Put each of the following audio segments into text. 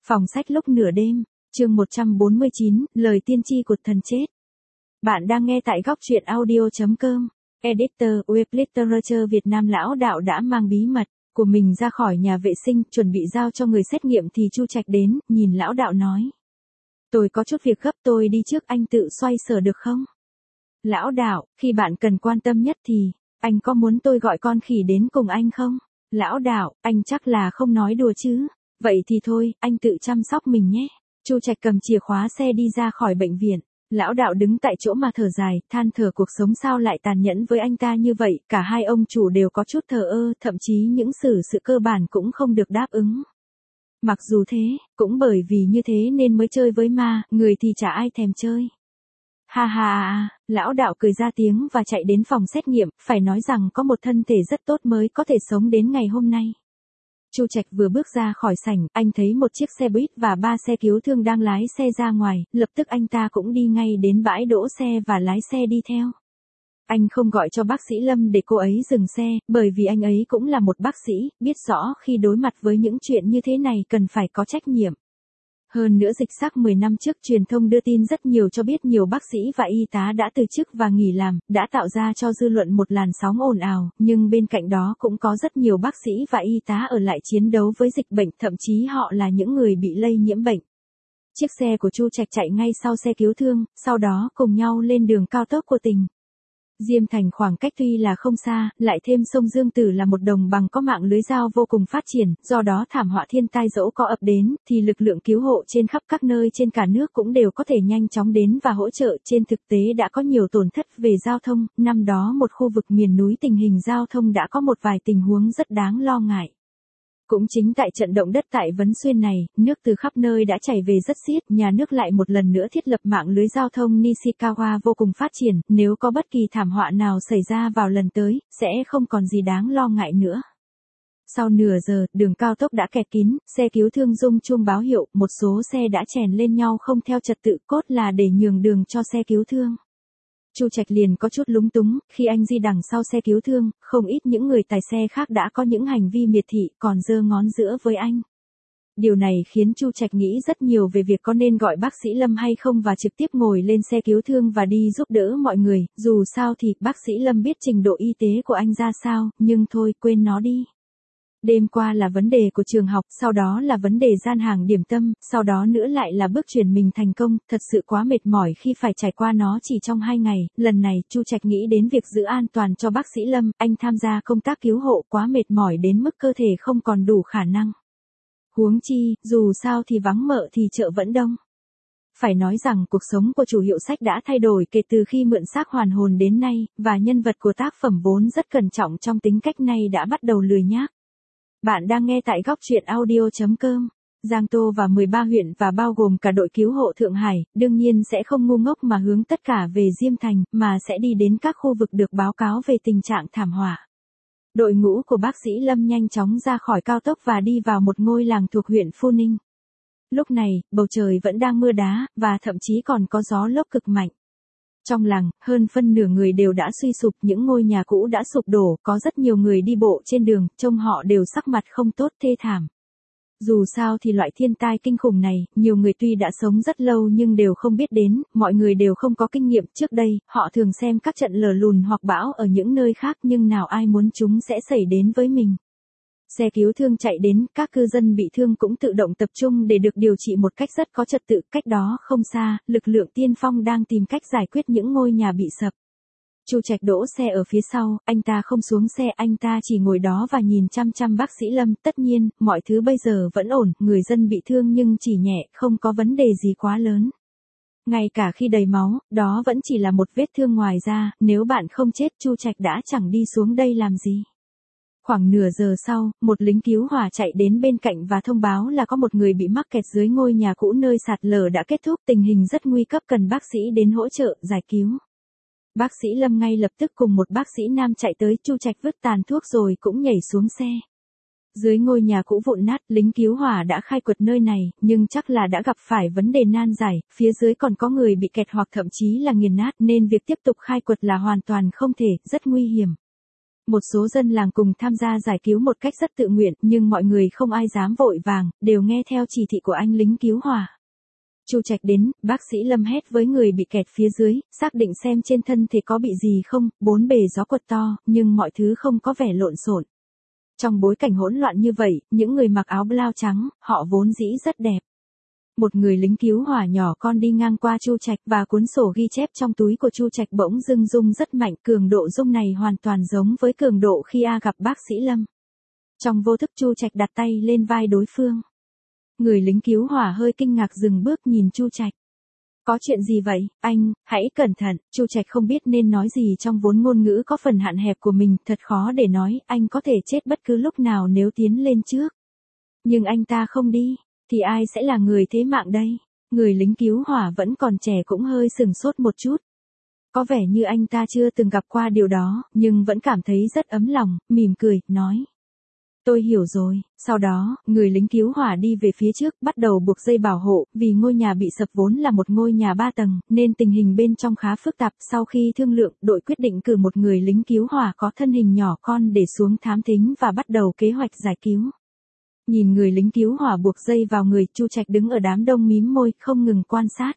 Phòng sách lúc nửa đêm, chương 149, lời tiên tri của thần chết. Bạn đang nghe tại góc truyện audio.com. Editor Web Literature Việt Nam. Lão đạo đã mang bí mật của mình ra khỏi nhà vệ sinh, chuẩn bị giao cho người xét nghiệm thì Chu Trạch đến, nhìn lão đạo nói. Tôi có chút việc gấp, tôi đi trước, anh tự xoay sở được không? Lão đạo, khi bạn cần quan tâm nhất thì, anh có muốn tôi gọi con khỉ đến cùng anh không? Lão đạo, anh chắc là không nói đùa chứ. Vậy thì thôi, anh tự chăm sóc mình nhé. Chu Trạch cầm chìa khóa xe đi ra khỏi bệnh viện. Lão đạo đứng tại chỗ mà thở dài, than thở cuộc sống sao lại tàn nhẫn với anh ta như vậy. Cả hai ông chủ đều có chút thờ ơ, thậm chí những sự cơ bản cũng không được đáp ứng. Mặc dù thế, cũng bởi vì như thế nên mới chơi với ma, người thì chả ai thèm chơi. Ha ha, lão đạo cười ra tiếng và chạy đến phòng xét nghiệm, phải nói rằng có một thân thể rất tốt mới có thể sống đến ngày hôm nay. Chu Trạch vừa bước ra khỏi sảnh, anh thấy một chiếc xe buýt và 3 xe cứu thương đang lái xe ra ngoài, lập tức anh ta cũng đi ngay đến bãi đỗ xe và lái xe đi theo. Anh không gọi cho bác sĩ Lâm để cô ấy dừng xe, bởi vì anh ấy cũng là một bác sĩ, biết rõ khi đối mặt với những chuyện như thế này cần phải có trách nhiệm. Hơn nữa dịch xác 10 năm trước truyền thông đưa tin rất nhiều cho biết nhiều bác sĩ và y tá đã từ chức và nghỉ làm, đã tạo ra cho dư luận một làn sóng ồn ào, nhưng bên cạnh đó cũng có rất nhiều bác sĩ và y tá ở lại chiến đấu với dịch bệnh, thậm chí họ là những người bị lây nhiễm bệnh. Chiếc xe của Chu Trạch chạy ngay sau xe cứu thương, sau đó cùng nhau lên đường cao tốc của tỉnh Diêm Thành. Khoảng cách tuy là không xa, lại thêm sông Dương Tử là một đồng bằng có mạng lưới giao vô cùng phát triển, do đó thảm họa thiên tai dẫu có ập đến, thì lực lượng cứu hộ trên khắp các nơi trên cả nước cũng đều có thể nhanh chóng đến và hỗ trợ. Trên thực tế đã có nhiều tổn thất về giao thông, năm đó một khu vực miền núi tình hình giao thông đã có một vài tình huống rất đáng lo ngại. Cũng chính tại trận động đất tại Vấn Xuyên này, nước từ khắp nơi đã chảy về rất xiết, nhà nước lại một lần nữa thiết lập mạng lưới giao thông Nishikawa vô cùng phát triển, nếu có bất kỳ thảm họa nào xảy ra vào lần tới, sẽ không còn gì đáng lo ngại nữa. Sau nửa giờ, đường cao tốc đã kẹt kín, xe cứu thương rung chuông báo hiệu, một số xe đã chèn lên nhau không theo trật tự, cốt là để nhường đường cho xe cứu thương. Chu Trạch liền có chút lúng túng, khi anh di đằng sau xe cứu thương, không ít những người tài xe khác đã có những hành vi miệt thị, còn giơ ngón giữa với anh. Điều này khiến Chu Trạch nghĩ rất nhiều về việc có nên gọi bác sĩ Lâm hay không và trực tiếp ngồi lên xe cứu thương và đi giúp đỡ mọi người, dù sao thì bác sĩ Lâm biết trình độ y tế của anh ra sao, nhưng thôi quên nó đi. Đêm qua là vấn đề của trường học, sau đó là vấn đề gian hàng điểm tâm, sau đó nữa lại là bước chuyển mình thành công, thật sự quá mệt mỏi khi phải trải qua nó chỉ trong 2 ngày, lần này Chu Trạch nghĩ đến việc giữ an toàn cho bác sĩ Lâm, anh tham gia công tác cứu hộ quá mệt mỏi đến mức cơ thể không còn đủ khả năng. Huống chi, dù sao thì vắng mợ thì chợ vẫn đông. Phải nói rằng cuộc sống của chủ hiệu sách đã thay đổi kể từ khi mượn xác hoàn hồn đến nay, và nhân vật của tác phẩm vốn rất cẩn trọng trong tính cách này đã bắt đầu lười nhác. Bạn đang nghe tại góc truyện audio.com. Giang Tô và 13 huyện và bao gồm cả đội cứu hộ Thượng Hải, đương nhiên sẽ không ngu ngốc mà hướng tất cả về Diêm Thành, mà sẽ đi đến các khu vực được báo cáo về tình trạng thảm họa. Đội ngũ của bác sĩ Lâm nhanh chóng ra khỏi cao tốc và đi vào một ngôi làng thuộc huyện Phu Ninh. Lúc này, bầu trời vẫn đang mưa đá, và thậm chí còn có gió lốc cực mạnh. Trong làng, hơn phân nửa người đều đã suy sụp, những ngôi nhà cũ đã sụp đổ, có rất nhiều người đi bộ trên đường, trông họ đều sắc mặt không tốt, thê thảm. Dù sao thì loại thiên tai kinh khủng này, nhiều người tuy đã sống rất lâu nhưng đều không biết đến, mọi người đều không có kinh nghiệm. Trước đây, họ thường xem các trận lở lùn hoặc bão ở những nơi khác nhưng nào ai muốn chúng sẽ xảy đến với mình. Xe cứu thương chạy đến, các cư dân bị thương cũng tự động tập trung để được điều trị một cách rất có trật tự. Cách đó không xa, lực lượng tiên phong đang tìm cách giải quyết những ngôi nhà bị sập. Chu Trạch đỗ xe ở phía sau, anh ta không xuống xe, anh ta chỉ ngồi đó và nhìn chăm chăm bác sĩ Lâm. Tất nhiên, mọi thứ bây giờ vẫn ổn, người dân bị thương nhưng chỉ nhẹ, không có vấn đề gì quá lớn. Ngay cả khi đầy máu, đó vẫn chỉ là một vết thương ngoài da, nếu bạn không chết Chu Trạch đã chẳng đi xuống đây làm gì. Khoảng nửa giờ sau, một lính cứu hỏa chạy đến bên cạnh và thông báo là có một người bị mắc kẹt dưới ngôi nhà cũ nơi sạt lở đã kết thúc, tình hình rất nguy cấp, cần bác sĩ đến hỗ trợ, giải cứu. Bác sĩ Lâm ngay lập tức cùng một bác sĩ nam chạy tới, Chu Trạch vứt tàn thuốc rồi cũng nhảy xuống xe. Dưới ngôi nhà cũ vụn nát, lính cứu hỏa đã khai quật nơi này, nhưng chắc là đã gặp phải vấn đề nan giải, phía dưới còn có người bị kẹt hoặc thậm chí là nghiền nát nên việc tiếp tục khai quật là hoàn toàn không thể, rất nguy hiểm. Một số dân làng cùng tham gia giải cứu một cách rất tự nguyện, nhưng mọi người không ai dám vội vàng, đều nghe theo chỉ thị của anh lính cứu hỏa. Chu Trạch đến, bác sĩ Lâm hét với người bị kẹt phía dưới, xác định xem trên thân thể có bị gì không, bốn bề gió quật to, nhưng mọi thứ không có vẻ lộn xộn. Trong bối cảnh hỗn loạn như vậy, những người mặc áo blau trắng, họ vốn dĩ rất đẹp. Một người lính cứu hỏa nhỏ con đi ngang qua Chu Trạch và cuốn sổ ghi chép trong túi của Chu Trạch bỗng dưng rung rất mạnh, cường độ rung này hoàn toàn giống với cường độ khi gặp bác sĩ Lâm. Trong vô thức Chu Trạch đặt tay lên vai đối phương. Người lính cứu hỏa hơi kinh ngạc dừng bước nhìn Chu Trạch. Có chuyện gì vậy, anh, hãy cẩn thận, Chu Trạch không biết nên nói gì trong vốn ngôn ngữ có phần hạn hẹp của mình, thật khó để nói, anh có thể chết bất cứ lúc nào nếu tiến lên trước. Nhưng anh ta không đi, thì ai sẽ là người thế mạng đây? Người lính cứu hỏa vẫn còn trẻ cũng hơi sửng sốt một chút. Có vẻ như anh ta chưa từng gặp qua điều đó, nhưng vẫn cảm thấy rất ấm lòng, mỉm cười, nói. Tôi hiểu rồi, sau đó, người lính cứu hỏa đi về phía trước, bắt đầu buộc dây bảo hộ, vì ngôi nhà bị sập vốn là một ngôi nhà 3 tầng, nên tình hình bên trong khá phức tạp. Sau khi thương lượng, đội quyết định cử một người lính cứu hỏa có thân hình nhỏ con để xuống thám thính và bắt đầu kế hoạch giải cứu. Nhìn người lính cứu hỏa buộc dây vào người, Chu Trạch đứng ở đám đông mím môi, không ngừng quan sát.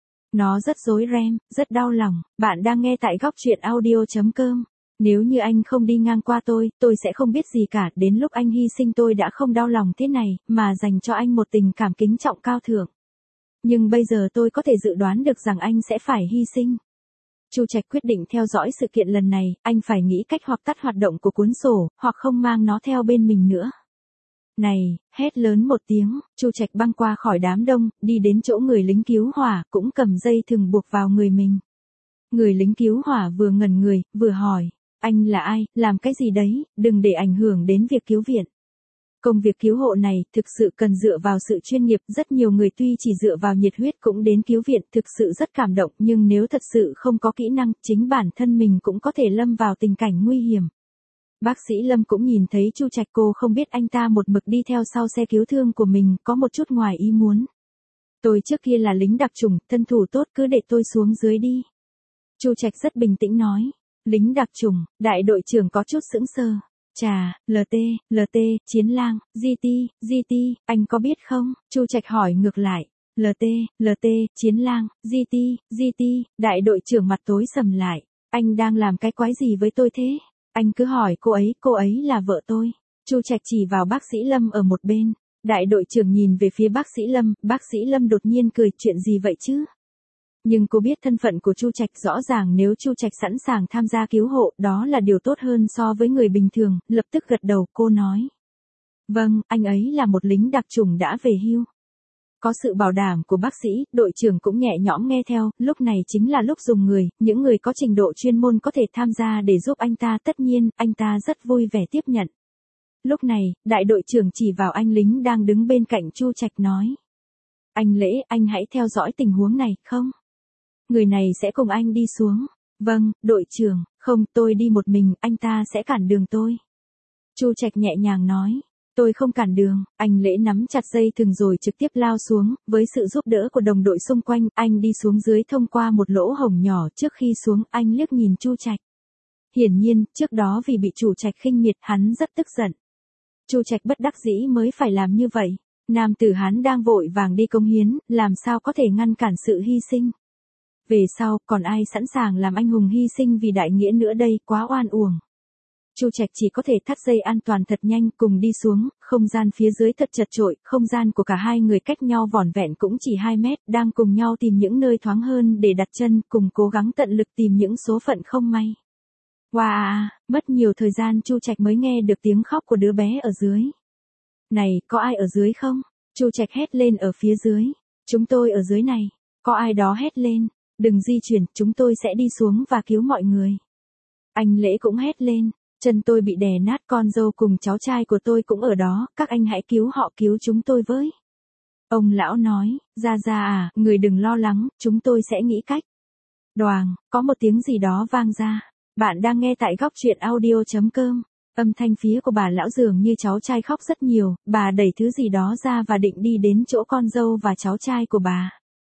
Nó rất rối ren, rất đau lòng. Bạn đang nghe tại góc truyện audio.com. Nếu như anh không đi ngang qua tôi sẽ không biết gì cả, đến lúc anh hy sinh tôi đã không đau lòng thế này, mà dành cho anh một tình cảm kính trọng cao thượng. Nhưng bây giờ tôi có thể dự đoán được rằng anh sẽ phải hy sinh. Chu Trạch quyết định theo dõi sự kiện lần này, anh phải nghĩ cách hoặc tắt hoạt động của cuốn sổ, hoặc không mang nó theo bên mình nữa. Này, hét lớn một tiếng, Chu Trạch băng qua khỏi đám đông, đi đến chỗ người lính cứu hỏa, cũng cầm dây thừng buộc vào người mình. Người lính cứu hỏa vừa ngẩn người, vừa hỏi. Anh là ai, làm cái gì đấy, đừng để ảnh hưởng đến việc cứu viện. Công việc cứu hộ này thực sự cần dựa vào sự chuyên nghiệp, rất nhiều người tuy chỉ dựa vào nhiệt huyết cũng đến cứu viện, thực sự rất cảm động, nhưng nếu thật sự không có kỹ năng, chính bản thân mình cũng có thể lâm vào tình cảnh nguy hiểm. Bác sĩ Lâm cũng nhìn thấy Chu Trạch, cô không biết anh ta một mực đi theo sau xe cứu thương của mình, có một chút ngoài ý muốn. Tôi trước kia là lính đặc chủng, thân thủ tốt, cứ để tôi xuống dưới đi. Chu Trạch rất bình tĩnh nói. Lính đặc chủng, đại đội trưởng có chút sững sờ. Chà, LT, Chiến Lang, GT, anh có biết không? Chu Trạch hỏi ngược lại. LT, Chiến Lang, GT, đại đội trưởng mặt tối sầm lại. Anh đang làm cái quái gì với tôi thế? Anh cứ hỏi cô ấy là vợ tôi. Chu Trạch chỉ vào bác sĩ Lâm ở một bên. Đại đội trưởng nhìn về phía bác sĩ Lâm đột nhiên cười, chuyện gì vậy chứ? Nhưng cô biết thân phận của Chu Trạch, rõ ràng nếu Chu Trạch sẵn sàng tham gia cứu hộ, đó là điều tốt hơn so với người bình thường, lập tức gật đầu, cô nói. Vâng, anh ấy là một lính đặc chủng đã về hưu. Có sự bảo đảm của bác sĩ, đội trưởng cũng nhẹ nhõm nghe theo, lúc này chính là lúc dùng người, những người có trình độ chuyên môn có thể tham gia để giúp anh ta, tất nhiên, anh ta rất vui vẻ tiếp nhận. Lúc này, đại đội trưởng chỉ vào anh lính đang đứng bên cạnh Chu Trạch nói. Anh Lễ, anh hãy theo dõi tình huống này, không? Người này sẽ cùng anh đi xuống. Vâng, đội trưởng, không, tôi đi một mình, anh ta sẽ cản đường tôi. Chu Trạch nhẹ nhàng nói. Tôi không cản đường, anh Lễ nắm chặt dây thừng rồi trực tiếp lao xuống, với sự giúp đỡ của đồng đội xung quanh, anh đi xuống dưới thông qua một lỗ hổng nhỏ, trước khi xuống, anh liếc nhìn Chu Trạch. Hiển nhiên, trước đó vì bị Chu Trạch khinh miệt, hắn rất tức giận. Chu Trạch bất đắc dĩ mới phải làm như vậy. Nam tử Hán đang vội vàng đi cống hiến, làm sao có thể ngăn cản sự hy sinh. Về sau, còn ai sẵn sàng làm anh hùng hy sinh vì đại nghĩa nữa đây, quá oan uổng. Chu Trạch chỉ có thể thắt dây an toàn thật nhanh, cùng đi xuống, không gian phía dưới thật chật chội, không gian của cả hai người cách nhau vỏn vẹn cũng chỉ 2 mét, đang cùng nhau tìm những nơi thoáng hơn để đặt chân, cùng cố gắng tận lực tìm những số phận không may. Wow, mất nhiều thời gian Chu Trạch mới nghe được tiếng khóc của đứa bé ở dưới. Này, có ai ở dưới không? Chu Trạch hét lên ở phía dưới. Chúng tôi ở dưới này. Có ai đó hét lên. Đừng di chuyển, chúng tôi sẽ đi xuống và cứu mọi người. Anh Lễ cũng hét lên. Chân tôi bị đè nát, con dâu cùng cháu trai của tôi cũng ở đó, các anh hãy cứu họ, cứu chúng tôi với. Ông lão nói, ra à, người đừng lo lắng, chúng tôi sẽ nghĩ cách. Đoàng, có một tiếng gì đó vang ra. Bạn đang nghe tại góc truyện audio.com. Âm thanh phía của bà lão dường như cháu trai khóc rất nhiều, bà đẩy thứ gì đó ra và định đi đến chỗ con dâu và cháu trai của bà.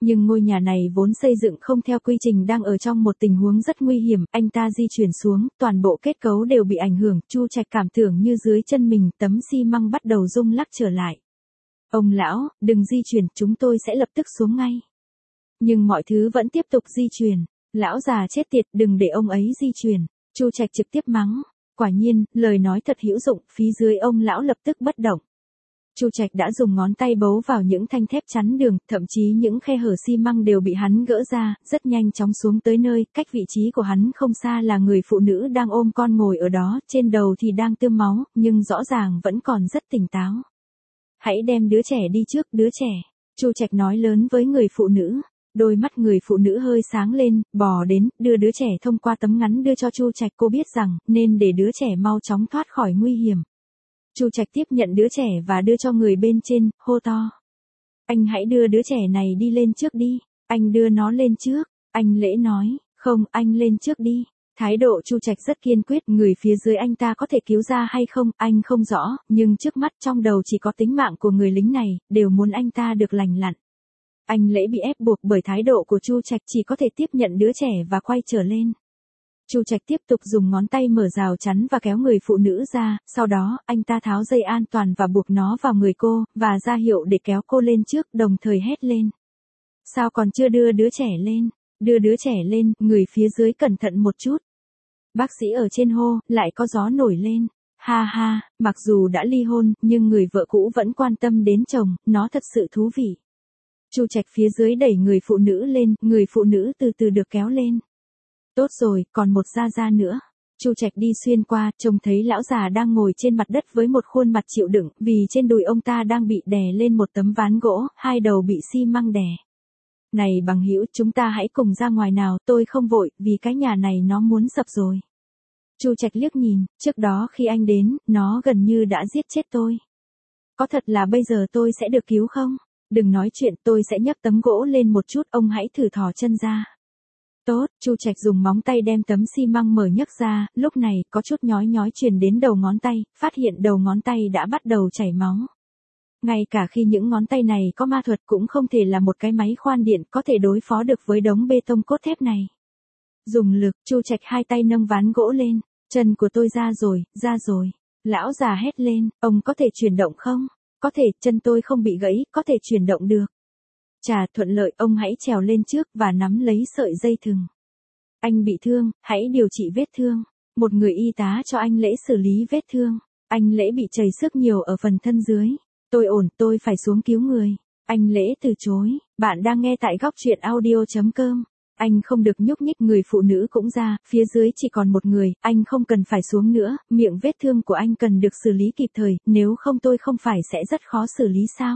Nhưng ngôi nhà này vốn xây dựng không theo quy trình, đang ở trong một tình huống rất nguy hiểm, anh ta di chuyển xuống, toàn bộ kết cấu đều bị ảnh hưởng, Chu Trạch cảm tưởng như dưới chân mình tấm xi măng bắt đầu rung lắc trở lại. Ông lão, đừng di chuyển, chúng tôi sẽ lập tức xuống ngay. Nhưng mọi thứ vẫn tiếp tục di chuyển. Lão già chết tiệt, đừng để ông ấy di chuyển. Chu Trạch trực tiếp mắng. Quả nhiên, lời nói thật hữu dụng, phía dưới ông lão lập tức bất động. Chu Trạch đã dùng ngón tay bấu vào những thanh thép chắn đường, thậm chí những khe hở xi măng đều bị hắn gỡ ra, rất nhanh chóng xuống tới nơi, cách vị trí của hắn không xa là người phụ nữ đang ôm con ngồi ở đó, trên đầu thì đang tươm máu, nhưng rõ ràng vẫn còn rất tỉnh táo. Hãy đem đứa trẻ đi trước, đứa trẻ. Chu Trạch nói lớn với người phụ nữ. Đôi mắt người phụ nữ hơi sáng lên, bò đến, đưa đứa trẻ thông qua tấm ngắn đưa cho Chu Trạch, cô biết rằng, nên để đứa trẻ mau chóng thoát khỏi nguy hiểm. Chu Trạch tiếp nhận đứa trẻ và đưa cho người bên trên, hô to. Anh hãy đưa đứa trẻ này đi lên trước đi, anh đưa nó lên trước, anh Lễ nói, không, anh lên trước đi. Thái độ Chu Trạch rất kiên quyết, người phía dưới anh ta có thể cứu ra hay không, anh không rõ, nhưng trước mắt trong đầu chỉ có tính mạng của người lính này, đều muốn anh ta được lành lặn. Anh Lễ bị ép buộc bởi thái độ của Chu Trạch, chỉ có thể tiếp nhận đứa trẻ và quay trở lên. Chu Trạch tiếp tục dùng ngón tay mở rào chắn và kéo người phụ nữ ra, sau đó, anh ta tháo dây an toàn và buộc nó vào người cô, và ra hiệu để kéo cô lên trước, đồng thời hét lên. Sao còn chưa đưa đứa trẻ lên? Đưa đứa trẻ lên, người phía dưới cẩn thận một chút. Bác sĩ ở trên hô, lại có gió nổi lên. Ha ha, mặc dù đã ly hôn, nhưng người vợ cũ vẫn quan tâm đến chồng, nó thật sự thú vị. Chu Trạch phía dưới đẩy người phụ nữ lên, người phụ nữ từ từ được kéo lên. Tốt rồi, còn một Gia nữa. Chu Trạch đi xuyên qua, trông thấy lão già đang ngồi trên mặt đất với một khuôn mặt chịu đựng, vì trên đùi ông ta đang bị đè lên một tấm ván gỗ, hai đầu bị xi măng đè. Này bằng hữu, chúng ta hãy cùng ra ngoài nào, tôi không vội, vì cái nhà này nó muốn sập rồi. Chu Trạch liếc nhìn, trước đó khi anh đến, nó gần như đã giết chết tôi. Có thật là bây giờ tôi sẽ được cứu không? Đừng nói chuyện, tôi sẽ nhấc tấm gỗ lên một chút, ông hãy thử thò chân ra. Tốt, Chu Trạch dùng móng tay đem tấm xi măng mở nhấc ra, lúc này, có chút nhói nhói truyền đến đầu ngón tay, phát hiện đầu ngón tay đã bắt đầu chảy máu. Ngay cả khi những ngón tay này có ma thuật cũng không thể là một cái máy khoan điện có thể đối phó được với đống bê tông cốt thép này. Dùng lực, Chu Trạch hai tay nâng ván gỗ lên, chân của tôi ra rồi, ra rồi. Lão già hét lên, ông có thể chuyển động không? Có thể, chân tôi không bị gãy, có thể chuyển động được. Chà, thuận lợi, ông hãy trèo lên trước và nắm lấy sợi dây thừng. Anh bị thương, hãy điều trị vết thương. Một người y tá cho anh Lễ xử lý vết thương. Anh Lễ bị chảy xước nhiều ở phần thân dưới. Tôi ổn, tôi phải xuống cứu người. Anh Lễ từ chối. Bạn đang nghe tại góc truyện audio.com. Anh không được nhúc nhích, người phụ nữ cũng ra, phía dưới chỉ còn một người, anh không cần phải xuống nữa, miệng vết thương của anh cần được xử lý kịp thời, nếu không tôi không phải sẽ rất khó xử lý sao?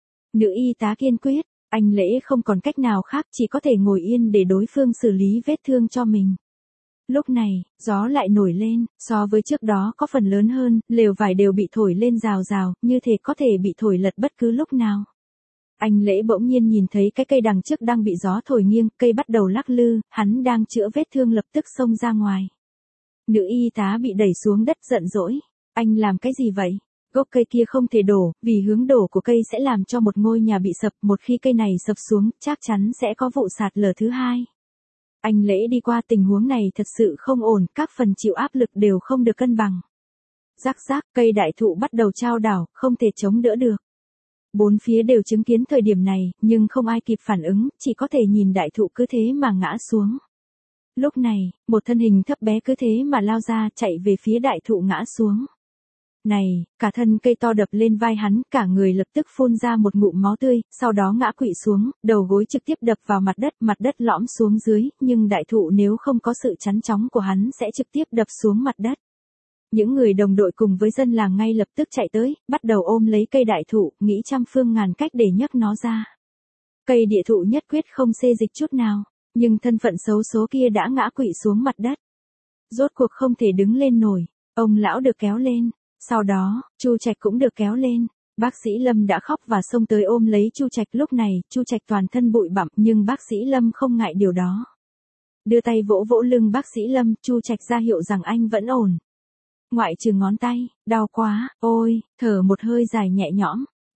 Nữ y tá kiên quyết, anh Lễ không còn cách nào khác, chỉ có thể ngồi yên để đối phương xử lý vết thương cho mình. Lúc này, gió lại nổi lên, so với trước đó có phần lớn hơn, lều vải đều bị thổi lên rào rào, như thể có thể bị thổi lật bất cứ lúc nào. Anh Lễ bỗng nhiên nhìn thấy cái cây đằng trước đang bị gió thổi nghiêng, cây bắt đầu lắc lư, hắn đang chữa vết thương lập tức xông ra ngoài. Nữ y tá bị đẩy xuống đất giận dỗi. Anh làm cái gì vậy? Gốc cây kia không thể đổ, vì hướng đổ của cây sẽ làm cho một ngôi nhà bị sập, một khi cây này sập xuống, chắc chắn sẽ có vụ sạt lở thứ hai. Anh Lễ đi qua tình huống này thật sự không ổn, các phần chịu áp lực đều không được cân bằng. Rắc rắc, cây đại thụ bắt đầu chao đảo, không thể chống đỡ được. Bốn phía đều chứng kiến thời điểm này, nhưng không ai kịp phản ứng, chỉ có thể nhìn đại thụ cứ thế mà ngã xuống. Lúc này, một thân hình thấp bé cứ thế mà lao ra, chạy về phía đại thụ ngã xuống. Này, cả thân cây to đập lên vai hắn, cả người lập tức phun ra một ngụm máu tươi, sau đó ngã quỵ xuống, đầu gối trực tiếp đập vào mặt đất lõm xuống dưới, nhưng đại thụ nếu không có sự chắn chóng của hắn sẽ trực tiếp đập xuống mặt đất. Những người đồng đội cùng với dân làng ngay lập tức chạy tới, bắt đầu ôm lấy cây đại thụ, nghĩ trăm phương ngàn cách để nhấc nó ra. Cây địa thụ nhất quyết không xê dịch chút nào, nhưng thân phận xấu số kia đã ngã quỵ xuống mặt đất. Rốt cuộc không thể đứng lên nổi, ông lão được kéo lên, sau đó, Chu Trạch cũng được kéo lên. Bác sĩ Lâm đã khóc và xông tới ôm lấy Chu Trạch, lúc này, Chu Trạch toàn thân bụi bặm, nhưng bác sĩ Lâm không ngại điều đó. Đưa tay vỗ vỗ lưng bác sĩ Lâm, Chu Trạch ra hiệu rằng anh vẫn ổn. Ngoại trừ ngón tay, đau quá, ôi, thở một hơi dài nhẹ nhõm.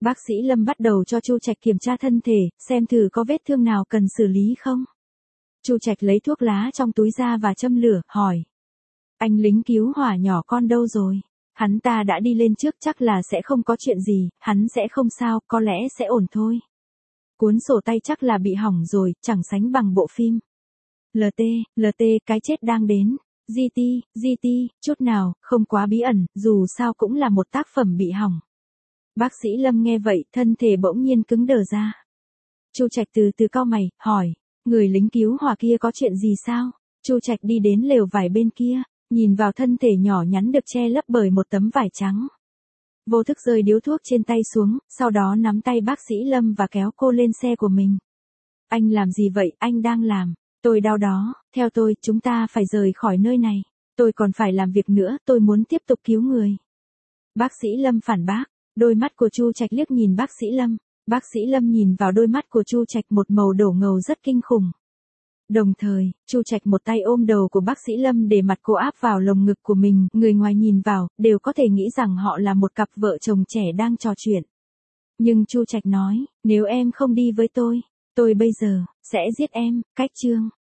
Bác sĩ Lâm bắt đầu cho Chu Trạch kiểm tra thân thể, xem thử có vết thương nào cần xử lý không. Chu Trạch lấy thuốc lá trong túi ra và châm lửa, hỏi. Anh lính cứu hỏa nhỏ con đâu rồi? Hắn ta đã đi lên trước, chắc là sẽ không có chuyện gì, hắn sẽ không sao, có lẽ sẽ ổn thôi. Cuốn sổ tay chắc là bị hỏng rồi, chẳng sánh bằng bộ phim. LT, cái chết đang đến. GT, chút nào, không quá bí ẩn, dù sao cũng là một tác phẩm bị hỏng. Bác sĩ Lâm nghe vậy, thân thể bỗng nhiên cứng đờ ra. Chu Trạch từ từ cau mày, hỏi, người lính cứu hỏa kia có chuyện gì sao? Chu Trạch đi đến lều vải bên kia, nhìn vào thân thể nhỏ nhắn được che lấp bởi một tấm vải trắng. Vô thức rơi điếu thuốc trên tay xuống, sau đó nắm tay bác sĩ Lâm và kéo cô lên xe của mình. Anh làm gì vậy, anh đang làm. Tôi đau đó, theo tôi, chúng ta phải rời khỏi nơi này. Tôi còn phải làm việc nữa, tôi muốn tiếp tục cứu người. Bác sĩ Lâm phản bác, đôi mắt của Chu Trạch liếc nhìn bác sĩ Lâm. Bác sĩ Lâm nhìn vào đôi mắt của Chu Trạch, một màu đổ ngầu rất kinh khủng. Đồng thời, Chu Trạch một tay ôm đầu của bác sĩ Lâm để mặt cô áp vào lồng ngực của mình, người ngoài nhìn vào, đều có thể nghĩ rằng họ là một cặp vợ chồng trẻ đang trò chuyện. Nhưng Chu Trạch nói, nếu em không đi với tôi bây giờ, sẽ giết em, cách chương.